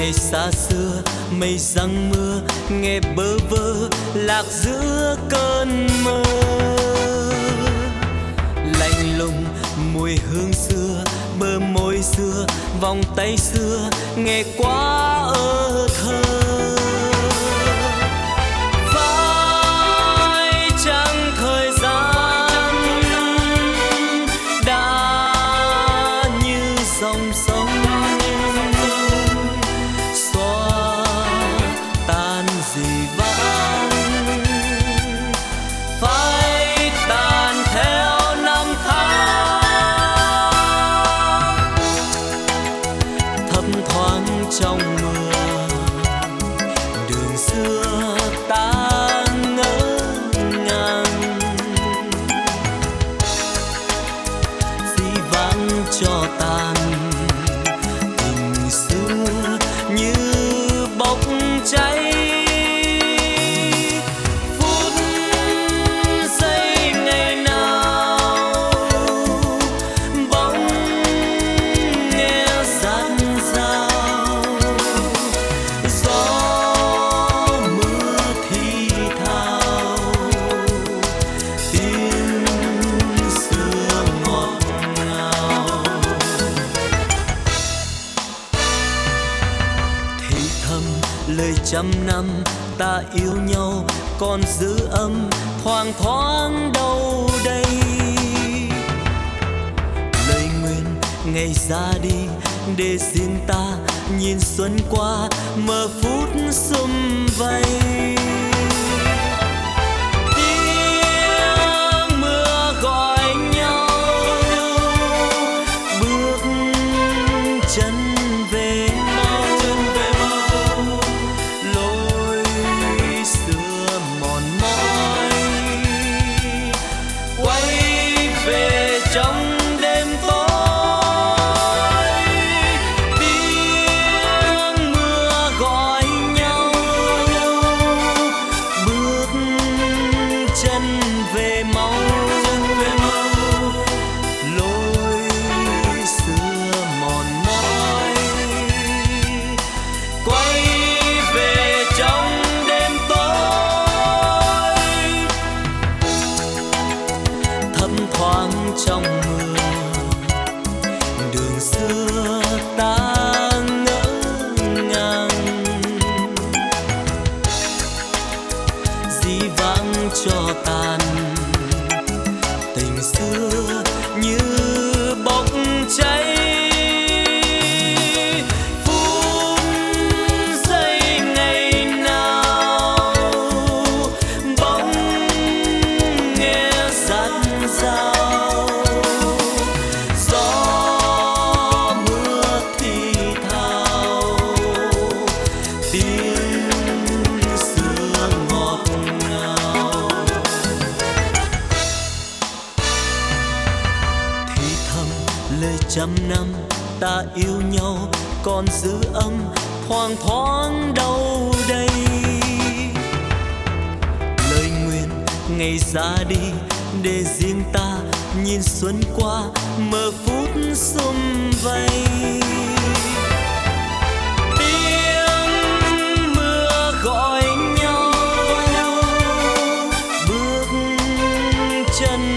ngày xa xưa mây giăng mưa, nghe bơ vơ lạc giữa cơn mơ. Lạnh lùng mùi hương xưa, bờ môi xưa, vòng tay xưa, nghe quá ơ thơ. Phải chăng thời gian đã như dòng sông xóa tan dì vãng, phải tàn theo năm tháng thấp thoáng trong mưa. Đường xưa ta ngỡ ngàng, dĩ vãng cho tàn tình xưa như bốc cháy. Phút giây ngày nào bỗng nghe răn rao, gió mưa thì thào, tiếng xưa ngọt ngào. Thì thầm lời trăm năm ta yêu nhau còn giữ âm thoang thoáng đâu đây. Lời nguyện ngày ra đi để riêng ta nhìn xuân qua mờ phút sum vầy. Tiếng mưa gọi nhau bước chân về mau, lối xưa mòn mỏi quay về trong đêm tối. Tiếng mưa gọi nhau bước chân về mau, lối xưa mòn mỏi quay về trong đêm tối. Thấp thoáng trong mưa, đường xưa ta ngỡ ngàng, dĩ vãng cho tàn tình xưa như bốc cháy. Phút giây ngày nào bỗng nghe răn rao, gió mưa thì thào, tiếng xưa ngọt ngào. Thì thầm lời trăm năm ta yêu nhau còn giữ âm thoang thoáng đâu đây. Lời nguyện ngày ra đi để riêng ta nhìn xuân qua mờ phút sum vầy. Tiếng mưa gọi nhau bước chân